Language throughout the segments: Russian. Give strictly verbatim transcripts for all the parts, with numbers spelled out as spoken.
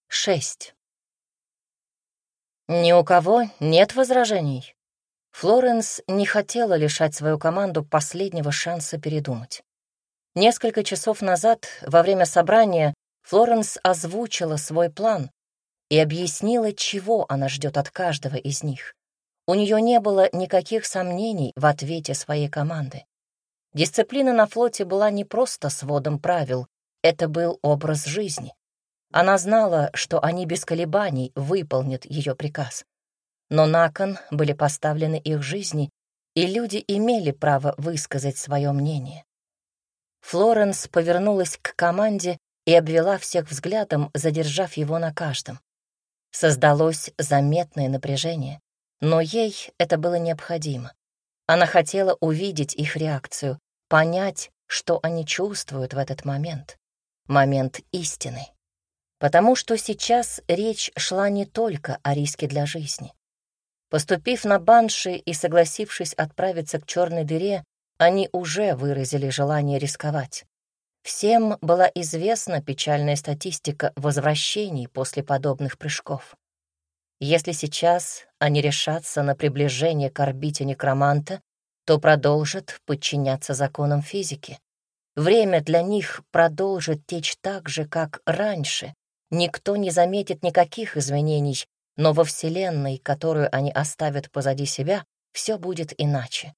Шесть. Ни у кого нет возражений. Флоренс не хотела лишать свою команду последнего шанса передумать. Несколько часов назад, во время собрания, Флоренс озвучила свой план и объяснила, чего она ждет от каждого из них. У нее не было никаких сомнений в ответе своей команды. Дисциплина на флоте была не просто сводом правил, это был образ жизни. Она знала, что они без колебаний выполнят ее приказ. Но на кон были поставлены их жизни, и люди имели право высказать свое мнение. Флоренс повернулась к команде и обвела всех взглядом, задержав его на каждом. Создалось заметное напряжение, но ей это было необходимо. Она хотела увидеть их реакцию, понять, что они чувствуют в этот момент. Момент истины. Потому что сейчас речь шла не только о риске для жизни. Поступив на банши и согласившись отправиться к черной дыре, они уже выразили желание рисковать. Всем была известна печальная статистика возвращений после подобных прыжков. Если сейчас они решатся на приближение к орбите некроманта, то продолжат подчиняться законам физики. Время для них продолжит течь так же, как раньше. Никто не заметит никаких изменений, но во Вселенной, которую они оставят позади себя, все будет иначе.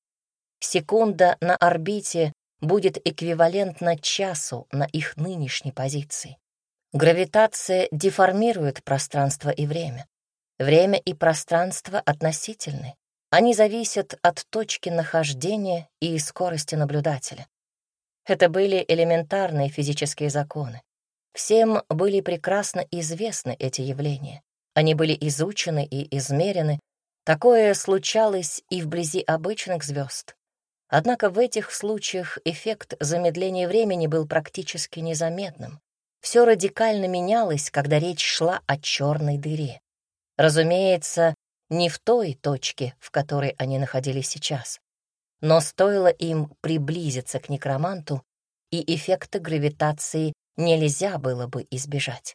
Секунда на орбите будет эквивалентна часу на их нынешней позиции. Гравитация деформирует пространство и время. Время и пространство относительны. Они зависят от точки нахождения и скорости наблюдателя. Это были элементарные физические законы. Всем были прекрасно известны эти явления. Они были изучены и измерены. Такое случалось и вблизи обычных звезд. Однако в этих случаях эффект замедления времени был практически незаметным. Все радикально менялось, когда речь шла о черной дыре. Разумеется, не в той точке, в которой они находились сейчас. Но стоило им приблизиться к некроманту, и эффекта гравитации нельзя было бы избежать.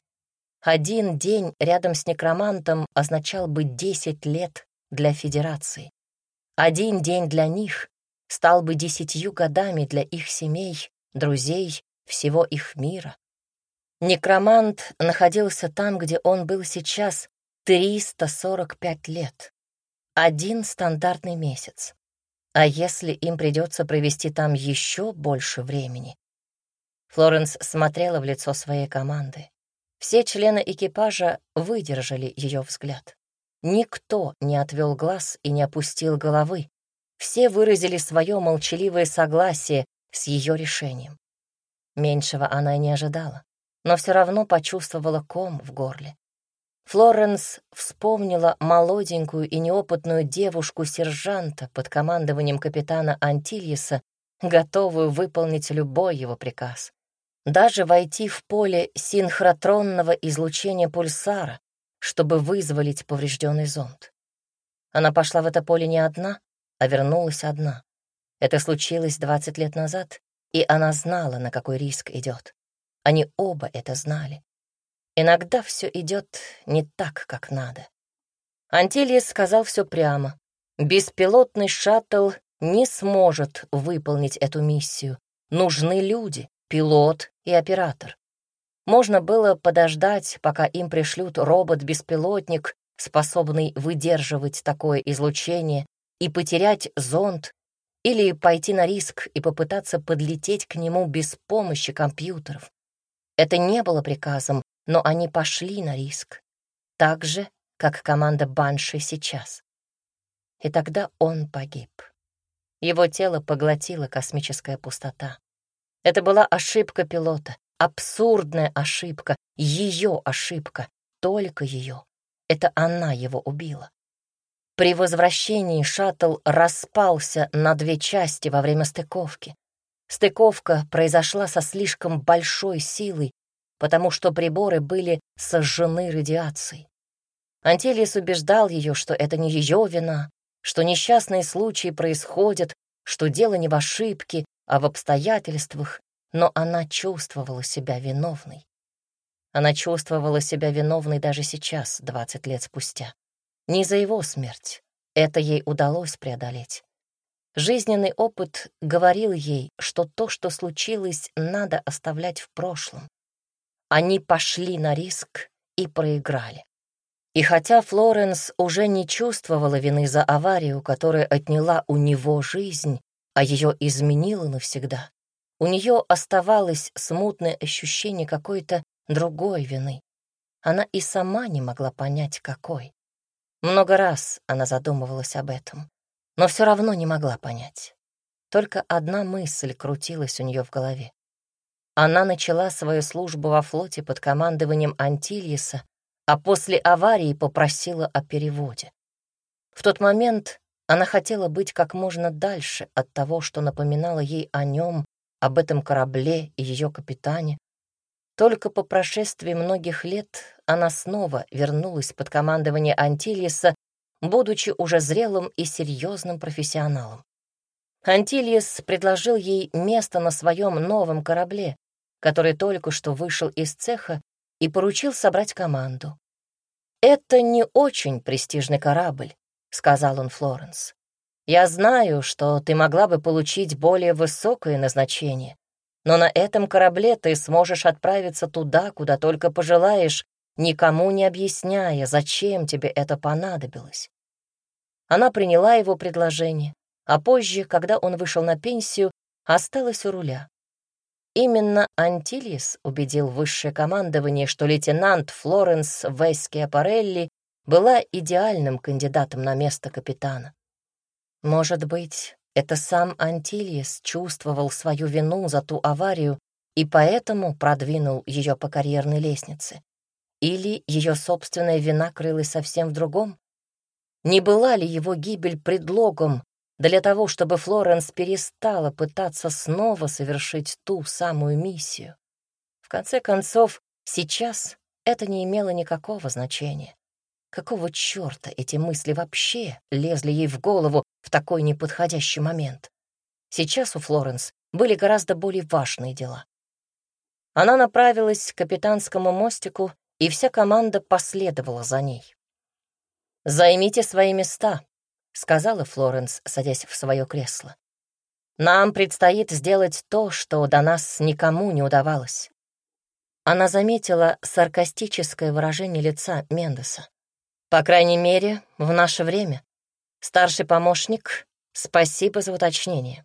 Один день рядом с некромантом означал бы десять лет для Федерации. Один день для них стал бы десятью годами для их семей, друзей, всего их мира. Некромант находился там, где он был сейчас, триста сорок пять лет. Один стандартный месяц. А если им придется провести там еще больше времени? Флоренс смотрела в лицо своей команды. Все члены экипажа выдержали ее взгляд. Никто не отвел глаз и не опустил головы. Все выразили свое молчаливое согласие с ее решением. Меньшего она и не ожидала, но все равно почувствовала ком в горле. Флоренс вспомнила молоденькую и неопытную девушку-сержанта под командованием капитана Антильеса, готовую выполнить любой его приказ. Даже войти в поле синхротронного излучения пульсара, чтобы вызволить поврежденный зонд. Она пошла в это поле не одна, а вернулась одна. Это случилось двадцать лет назад, и она знала, на какой риск идет. Они оба это знали. Иногда все идет не так, как надо. Антильес сказал все прямо. Беспилотный шаттл не сможет выполнить эту миссию. Нужны люди, пилот и оператор. Можно было подождать, пока им пришлют робот-беспилотник, способный выдерживать такое излучение, и потерять зонд, или пойти на риск и попытаться подлететь к нему без помощи компьютеров. Это не было приказом, но они пошли на риск, так же, как команда Банши сейчас. И тогда он погиб. Его тело поглотила космическая пустота. Это была ошибка пилота, абсурдная ошибка, ее ошибка, только ее. Это она его убила. При возвращении шаттл распался на две части во время стыковки. Стыковка произошла со слишком большой силой, потому что приборы были сожжены радиацией. Антильес убеждал ее, что это не ее вина, что несчастные случаи происходят, что дело не в ошибке, а в обстоятельствах, но она чувствовала себя виновной. Она чувствовала себя виновной даже сейчас, двадцать лет спустя. Не за его смерть. Это ей удалось преодолеть. Жизненный опыт говорил ей, что то, что случилось, надо оставлять в прошлом. Они пошли на риск и проиграли. И хотя Флоренс уже не чувствовала вины за аварию, которая отняла у него жизнь, а ее изменила навсегда, у нее оставалось смутное ощущение какой-то другой вины. Она и сама не могла понять, какой. Много раз она задумывалась об этом, но все равно не могла понять. Только одна мысль крутилась у нее в голове. Она начала свою службу во флоте под командованием Антильеса, а после аварии попросила о переводе. В тот момент она хотела быть как можно дальше от того, что напоминало ей о нем, об этом корабле и ее капитане. Только по прошествии многих лет она снова вернулась под командование Антильеса, будучи уже зрелым и серьезным профессионалом. Антильес предложил ей место на своем новом корабле, который только что вышел из цеха, и поручил собрать команду. «Это не очень престижный корабль», — сказал он Флоренс. «Я знаю, что ты могла бы получить более высокое назначение, но на этом корабле ты сможешь отправиться туда, куда только пожелаешь, никому не объясняя, зачем тебе это понадобилось». Она приняла его предложение, а позже, когда он вышел на пенсию, осталась у руля. Именно Антильес убедил высшее командование, что лейтенант Флоренс Вескиапарелли была идеальным кандидатом на место капитана. Может быть, это сам Антильес чувствовал свою вину за ту аварию и поэтому продвинул ее по карьерной лестнице. Или ее собственная вина крылась совсем в другом? Не была ли его гибель предлогом для того, чтобы Флоренс перестала пытаться снова совершить ту самую миссию? В конце концов, сейчас это не имело никакого значения. Какого чёрта эти мысли вообще лезли ей в голову в такой неподходящий момент? Сейчас у Флоренс были гораздо более важные дела. Она направилась к капитанскому мостику, и вся команда последовала за ней. «Займите свои места», — сказала Флоренс, садясь в свое кресло. «Нам предстоит сделать то, что до нас никому не удавалось». Она заметила саркастическое выражение лица Мендеса. «По крайней мере, в наше время. Старший помощник, спасибо за уточнение».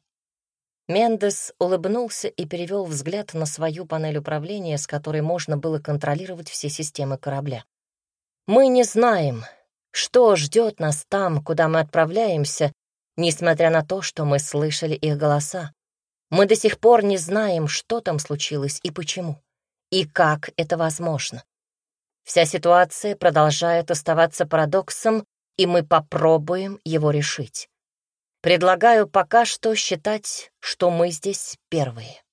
Мендес улыбнулся и перевел взгляд на свою панель управления, с которой можно было контролировать все системы корабля. «Мы не знаем, что ждет нас там, куда мы отправляемся, несмотря на то, что мы слышали их голоса. Мы до сих пор не знаем, что там случилось и почему, и как это возможно. Вся ситуация продолжает оставаться парадоксом, и мы попробуем его решить. Предлагаю пока что считать, что мы здесь первые».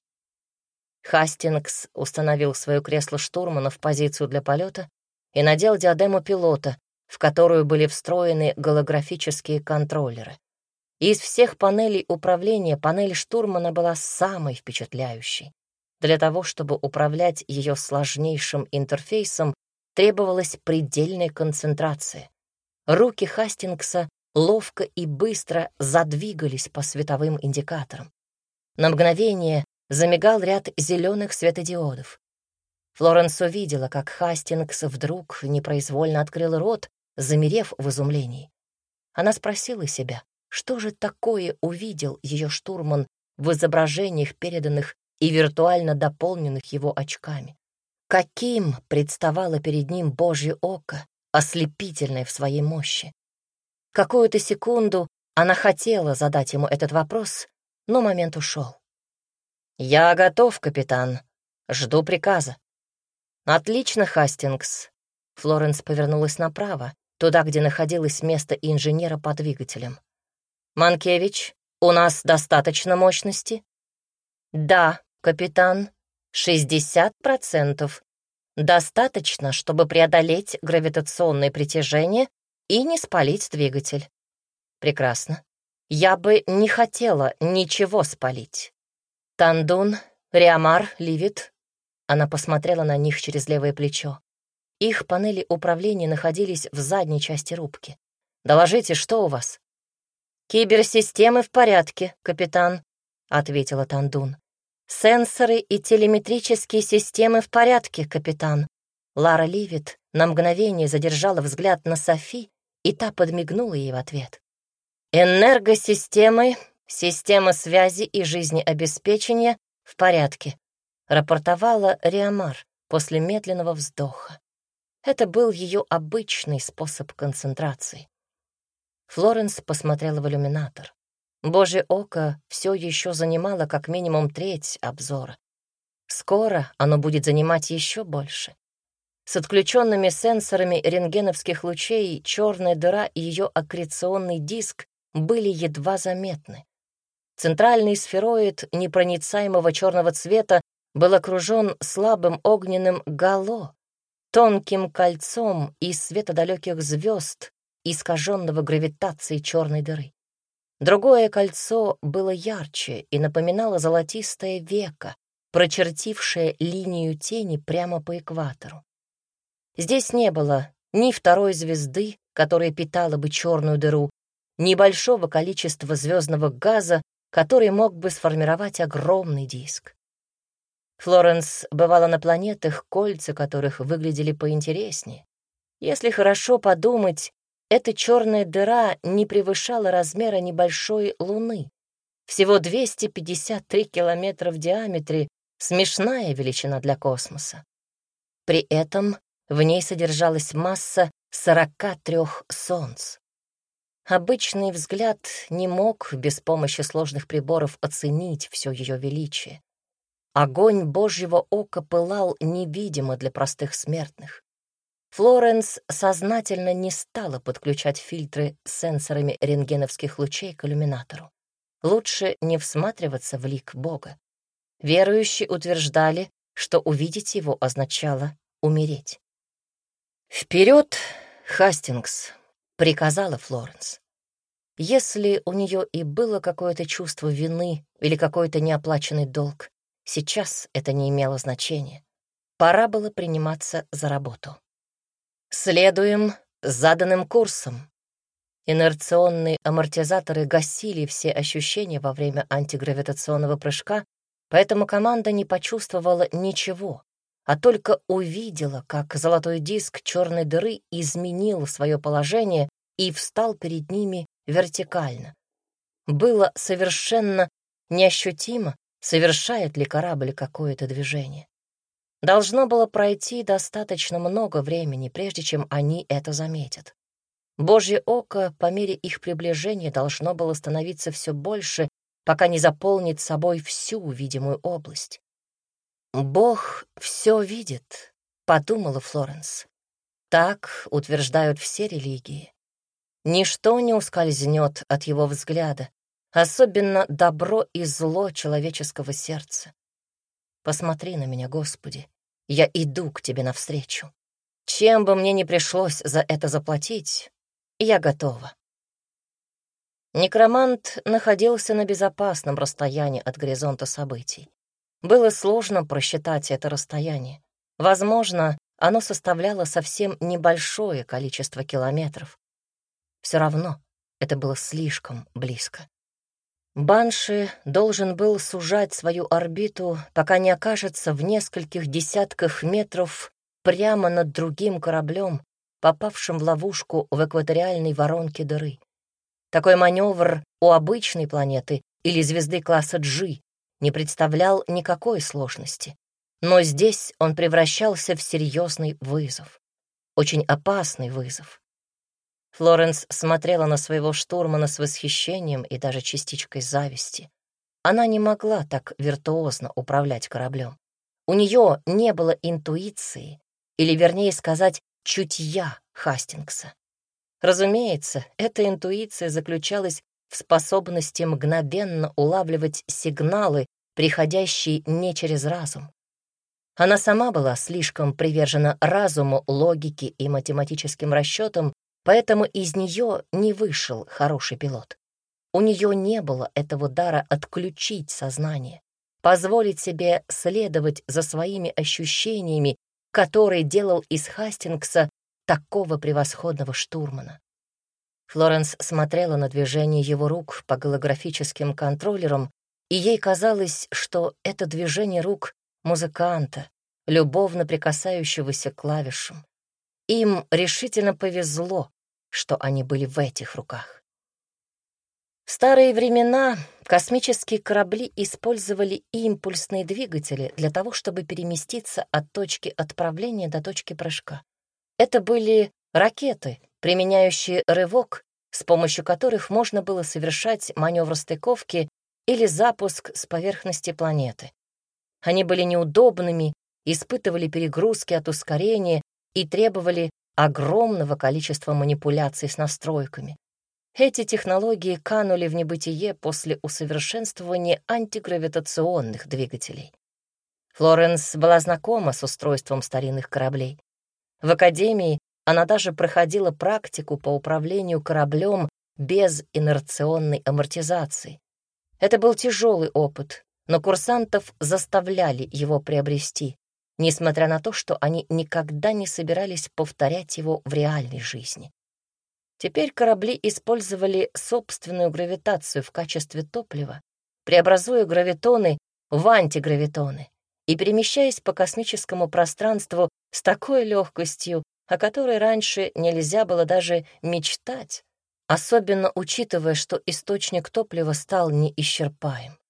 Хастингс установил свое кресло штурмана в позицию для полета и надел диадему пилота, в которую были встроены голографические контроллеры. Из всех панелей управления панель штурмана была самой впечатляющей. Для того, чтобы управлять ее сложнейшим интерфейсом, требовалась предельная концентрация. Руки Хастингса ловко и быстро задвигались по световым индикаторам. На мгновение замигал ряд зеленых светодиодов. Флоренс увидела, как Хастингс вдруг непроизвольно открыл рот, замерев в изумлении. Она спросила себя, что же такое увидел ее штурман в изображениях, переданных и виртуально дополненных его очками. Каким представало перед ним Божье око, ослепительное в своей мощи? Какую-то секунду она хотела задать ему этот вопрос, но момент ушел. «Я готов, капитан. Жду приказа». «Отлично, Хастингс». Флоренс повернулась направо, туда, где находилось место инженера по двигателям. «Манкевич, у нас достаточно мощности?» «Да, капитан, шестьдесят процентов. Достаточно, чтобы преодолеть гравитационное притяжение и не спалить двигатель». «Прекрасно. Я бы не хотела ничего спалить. Тандун, Риамар, Ливит, Она посмотрела на них через левое плечо. Их панели управления находились в задней части рубки. «Доложите, что у вас?» «Киберсистемы в порядке, капитан», — ответила Тандун. «Сенсоры и телеметрические системы в порядке, капитан». Лара Ливит на мгновение задержала взгляд на Софи, и та подмигнула ей в ответ. «Энергосистемы, система связи и жизнеобеспечения в порядке», — рапортовала Риамар после медленного вздоха. Это был ее обычный способ концентрации. Флоренс посмотрела в иллюминатор. Божье око все еще занимало как минимум треть обзора. Скоро оно будет занимать еще больше. С отключенными сенсорами рентгеновских лучей черная дыра и ее аккреционный диск были едва заметны. Центральный сфероид непроницаемого черного цвета был окружен слабым огненным гало, тонким кольцом из света далеких звезд, искаженного гравитацией черной дыры. Другое кольцо было ярче и напоминало золотистое веко, прочертившее линию тени прямо по экватору. Здесь не было ни второй звезды, которая питала бы черную дыру, ни большого количества звездного газа, который мог бы сформировать огромный диск. Флоренс бывала на планетах, кольца которых выглядели поинтереснее. Если хорошо подумать, эта черная дыра не превышала размера небольшой Луны. Всего двести пятьдесят три километра в диаметре, смешная величина для космоса. При этом в ней содержалась масса сорока трёх солнц. Обычный взгляд не мог без помощи сложных приборов оценить все ее величие. Огонь Божьего ока пылал невидимо для простых смертных. Флоренс сознательно не стала подключать фильтры с сенсорами рентгеновских лучей к иллюминатору. Лучше не всматриваться в лик Бога. Верующие утверждали, что увидеть его означало умереть. «Вперед, Хастингс!» — приказала Флоренс. Если у нее и было какое-то чувство вины или какой-то неоплаченный долг, сейчас это не имело значения. Пора было приниматься за работу. Следуем заданным курсом. Инерционные амортизаторы гасили все ощущения во время антигравитационного прыжка, поэтому команда не почувствовала ничего, а только увидела, как золотой диск черной дыры изменил свое положение и встал перед ними вертикально. Было совершенно неощутимо, совершает ли корабль какое-то движение. Должно было пройти достаточно много времени, прежде чем они это заметят. Божье око по мере их приближения должно было становиться все больше, пока не заполнит собой всю видимую область. «Бог все видит», — подумала Флоренс. Так утверждают все религии. Ничто не ускользнет от его взгляда, особенно добро и зло человеческого сердца. Посмотри на меня, Господи, я иду к Тебе навстречу. Чем бы мне ни пришлось за это заплатить, я готова. Некромант находился на безопасном расстоянии от горизонта событий. Было сложно просчитать это расстояние. Возможно, оно составляло совсем небольшое количество километров. Все равно это было слишком близко. Банши должен был сужать свою орбиту, пока не окажется в нескольких десятках метров прямо над другим кораблем, попавшим в ловушку в экваториальной воронке дыры. Такой маневр у обычной планеты или звезды класса G не представлял никакой сложности. Но здесь он превращался в серьезный вызов. Очень опасный вызов. Флоренс смотрела на своего штурмана с восхищением и даже частичкой зависти. Она не могла так виртуозно управлять кораблем. У нее не было интуиции, или, вернее сказать, чутья Хастингса. Разумеется, эта интуиция заключалась в способности мгновенно улавливать сигналы, приходящие не через разум. Она сама была слишком привержена разуму, логике и математическим расчетам, поэтому из нее не вышел хороший пилот. У нее не было этого дара отключить сознание, позволить себе следовать за своими ощущениями, который делал из Хастингса такого превосходного штурмана. Флоренс смотрела на движение его рук по голографическим контроллерам, и ей казалось, что это движение рук музыканта, любовно прикасающегося к клавишам. Им решительно повезло, что они были в этих руках. В старые времена космические корабли использовали импульсные двигатели для того, чтобы переместиться от точки отправления до точки прыжка. Это были ракеты, применяющие рывок, с помощью которых можно было совершать маневр стыковки или запуск с поверхности планеты. Они были неудобными, испытывали перегрузки от ускорения и требовали огромного количества манипуляций с настройками. Эти технологии канули в небытие после усовершенствования антигравитационных двигателей. Флоренс была знакома с устройством старинных кораблей. В академии она даже проходила практику по управлению кораблем без инерционной амортизации. Это был тяжелый опыт, но курсантов заставляли его приобрести, несмотря на то, что они никогда не собирались повторять его в реальной жизни. Теперь корабли использовали собственную гравитацию в качестве топлива, преобразуя гравитоны в антигравитоны и перемещаясь по космическому пространству с такой легкостью, о которой раньше нельзя было даже мечтать, особенно учитывая, что источник топлива стал неисчерпаем.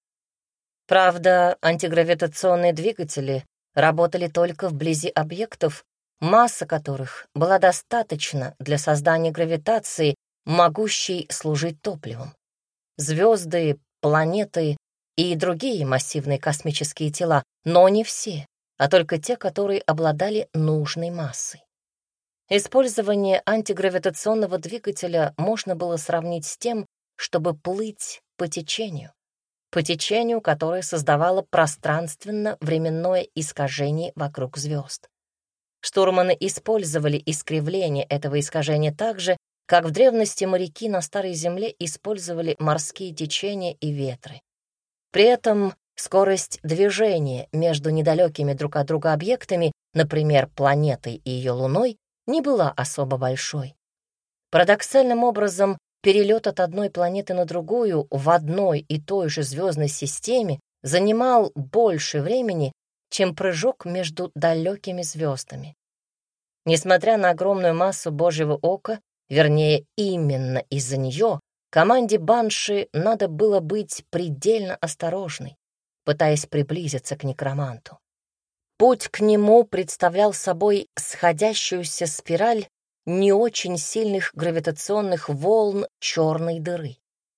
Правда, антигравитационные двигатели работали только вблизи объектов, масса которых была достаточна для создания гравитации, могущей служить топливом. Звезды, планеты и другие массивные космические тела, но не все, а только те, которые обладали нужной массой. Использование антигравитационного двигателя можно было сравнить с тем, чтобы плыть по течению, по течению, которое создавало пространственно-временное искажение вокруг звезд. Штурманы использовали искривление этого искажения так же, как в древности моряки на Старой Земле использовали морские течения и ветры. При этом скорость движения между недалекими друг от друга объектами, например, планетой и ее Луной, не была особо большой. Парадоксальным образом, перелет от одной планеты на другую в одной и той же звездной системе занимал больше времени, чем прыжок между далекими звездами. Несмотря на огромную массу Божьего ока, вернее, именно из-за нее, команде Банши надо было быть предельно осторожной, пытаясь приблизиться к некроманту. Путь к нему представлял собой сходящуюся спираль не очень сильных гравитационных волн черной дыры.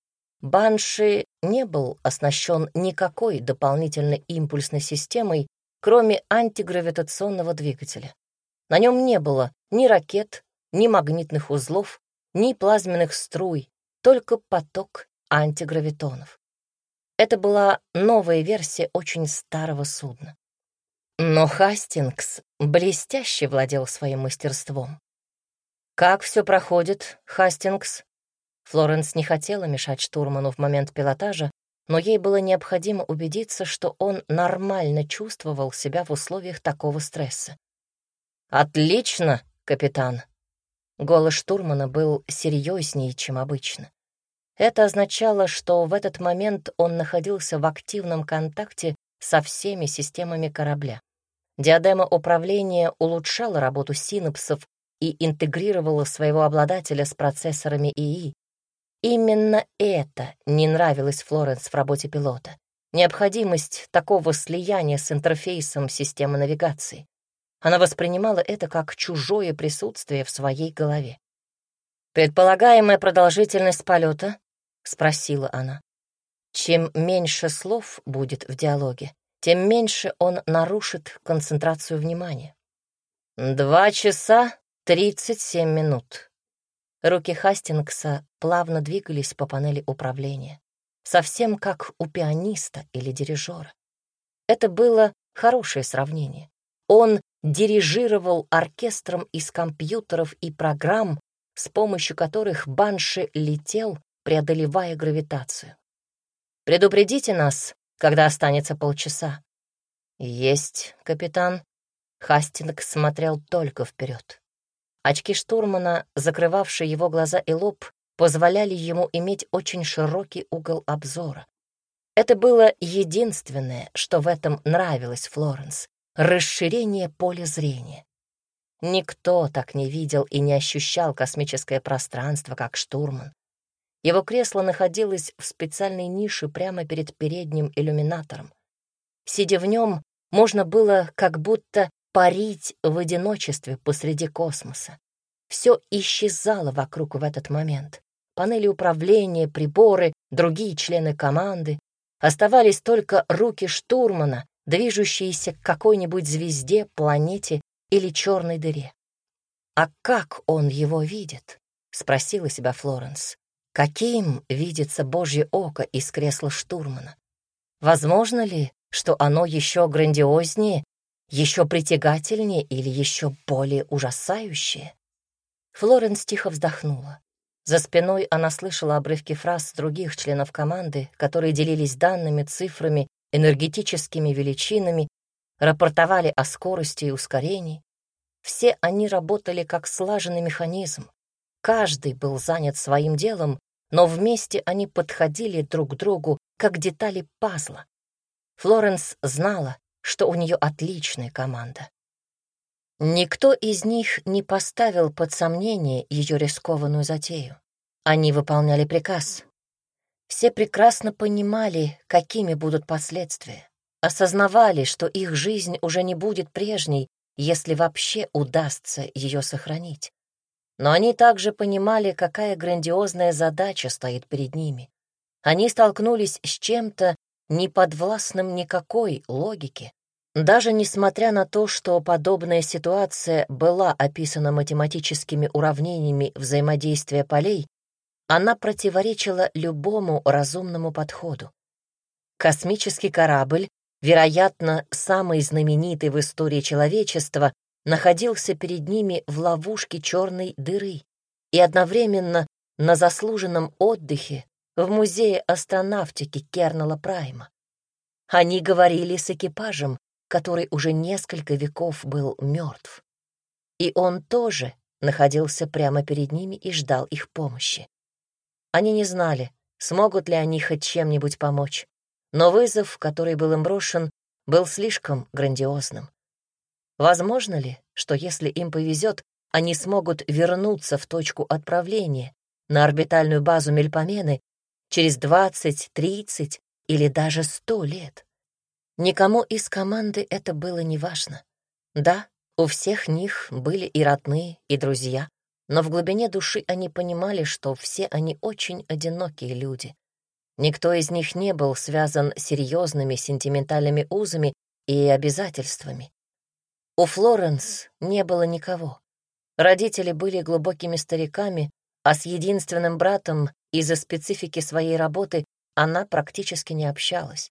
Банши не был оснащен никакой дополнительной импульсной системой, кроме антигравитационного двигателя. На нем не было ни ракет, ни магнитных узлов, ни плазменных струй, только поток антигравитонов. Это была новая версия очень старого судна. Но Хастингс блестяще владел своим мастерством. «Как все проходит, Хастингс?» Флоренс не хотела мешать штурману в момент пилотажа, но ей было необходимо убедиться, что он нормально чувствовал себя в условиях такого стресса. «Отлично, капитан!» Голос штурмана был серьезнее, чем обычно. Это означало, что в этот момент он находился в активном контакте со всеми системами корабля. Диадема управления улучшала работу синапсов и интегрировала своего обладателя с процессорами ИИ. Именно это не нравилось Флоренс в работе пилота. Необходимость такого слияния с интерфейсом системы навигации. Она воспринимала это как чужое присутствие в своей голове. «Предполагаемая продолжительность полета?» — спросила она. Чем меньше слов будет в диалоге, тем меньше он нарушит концентрацию внимания. «Два часа тридцать семь минут». Руки Хастингса плавно двигались по панели управления, совсем как у пианиста или дирижера. Это было хорошее сравнение. Он дирижировал оркестром из компьютеров и программ, с помощью которых Банши летел, преодолевая гравитацию. «Предупредите нас, когда останется полчаса. «Есть, капитан». Хастингс смотрел только вперед. Очки штурмана, закрывавшие его глаза и лоб, позволяли ему иметь очень широкий угол обзора. Это было единственное, что в этом нравилось Флоренс — расширение поля зрения. Никто так не видел и не ощущал космическое пространство, как штурман. Его кресло находилось в специальной нише прямо перед передним иллюминатором. Сидя в нем, можно было как будто парить в одиночестве посреди космоса. Все исчезало вокруг в этот момент. Панели управления, приборы, другие члены команды. Оставались только руки штурмана, движущиеся к какой-нибудь звезде, планете или черной дыре. «А как он его видит?» — спросила себя Флоренс. «Каким видится Божье око из кресла штурмана? Возможно ли, что оно еще грандиознее, еще притягательнее или еще более ужасающее?» Флоренс тихо вздохнула. За спиной она слышала обрывки фраз других членов команды, которые делились данными, цифрами, энергетическими величинами, рапортовали о скорости и ускорении. Все они работали как слаженный механизм. Каждый был занят своим делом, но вместе они подходили друг к другу, как детали пазла. Флоренс знала, что у нее отличная команда. Никто из них не поставил под сомнение ее рискованную затею. Они выполняли приказ. Все прекрасно понимали, какими будут последствия, осознавали, что их жизнь уже не будет прежней, если вообще удастся ее сохранить. Но они также понимали, какая грандиозная задача стоит перед ними. Они столкнулись с чем-то неподвластным никакой логике. Даже несмотря на то, что подобная ситуация была описана математическими уравнениями взаимодействия полей, она противоречила любому разумному подходу. Космический корабль, вероятно, самый знаменитый в истории человечества, находился перед ними в ловушке черной дыры и одновременно на заслуженном отдыхе в музее астронавтики Кернела Прайма. Они говорили с экипажем, который уже несколько веков был мертв. И он тоже находился прямо перед ними и ждал их помощи. Они не знали, смогут ли они хоть чем-нибудь помочь, но вызов, который был им брошен, был слишком грандиозным. Возможно ли, что если им повезет, они смогут вернуться в точку отправления на орбитальную базу Мельпомены через двадцать, тридцать или даже сто лет? Никому из команды это было неважно. Да, у всех них были и родные, и друзья, но в глубине души они понимали, что все они очень одинокие люди. Никто из них не был связан серьезными сентиментальными узами и обязательствами. У Флоренс не было никого. Родители были глубокими стариками, а с единственным братом из-за специфики своей работы она практически не общалась.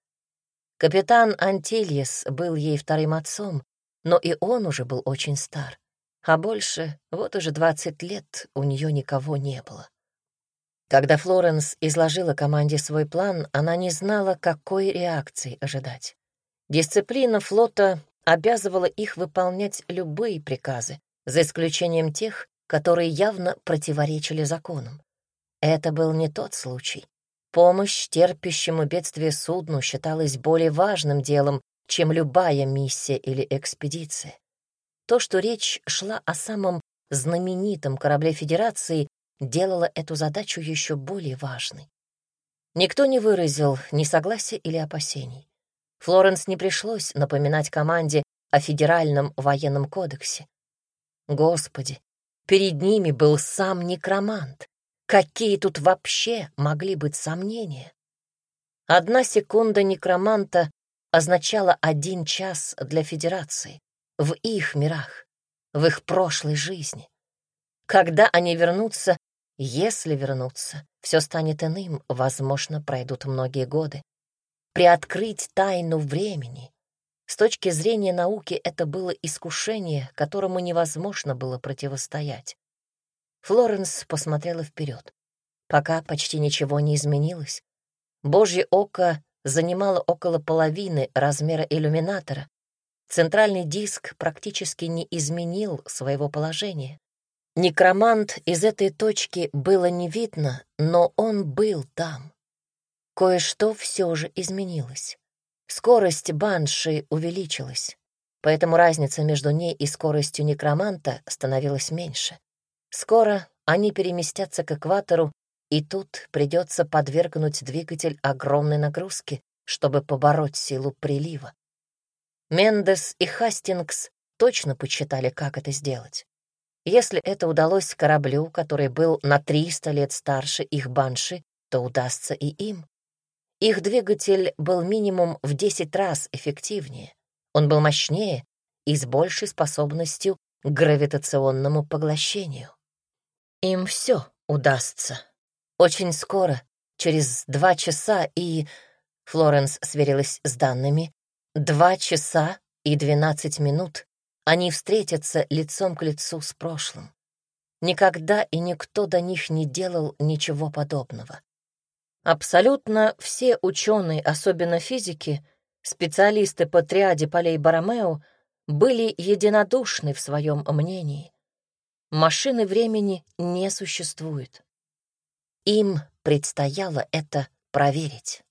Капитан Антильес был ей вторым отцом, но и он уже был очень стар, а больше вот уже двадцать лет у нее никого не было. Когда Флоренс изложила команде свой план, она не знала, какой реакции ожидать. Дисциплина флота обязывала их выполнять любые приказы, за исключением тех, которые явно противоречили законам. Это был не тот случай. Помощь терпящему бедствие судну считалась более важным делом, чем любая миссия или экспедиция. То, что речь шла о самом знаменитом корабле Федерации, делало эту задачу еще более важной. Никто не выразил ни согласия или опасений. Флоренс не пришлось напоминать команде о Федеральном военном кодексе. Господи, перед ними был сам некромант. Какие тут вообще могли быть сомнения? Одна секунда некроманта означала один час для Федерации, в их мирах, в их прошлой жизни. Когда они вернутся, если вернутся, все станет иным, возможно, пройдут многие годы. Приоткрыть тайну времени. С точки зрения науки это было искушение, которому невозможно было противостоять. Флоренс посмотрела вперед. Пока почти ничего не изменилось. Божье око занимала около половины размера иллюминатора. Центральный диск практически не изменил своего положения. Некромант из этой точки было не видно, но он был там. Кое-что все же изменилось. Скорость банши увеличилась, поэтому разница между ней и скоростью некроманта становилась меньше. Скоро они переместятся к экватору, и тут придется подвергнуть двигатель огромной нагрузке, чтобы побороть силу прилива. Мендес и Хастингс точно подсчитали, как это сделать. Если это удалось кораблю, который был на триста лет старше их банши, то удастся и им. Их двигатель был минимум в десять раз эффективнее. Он был мощнее и с большей способностью к гравитационному поглощению. Им все удастся. Очень скоро, через два часа и... Флоренс сверилась с данными. Два часа и двенадцать минут они встретятся лицом к лицу с прошлым. Никогда и никто до них не делал ничего подобного. Абсолютно все ученые, особенно физики, специалисты по триаде полей Боромео, были единодушны в своем мнении. Машины времени не существует. Им предстояло это проверить.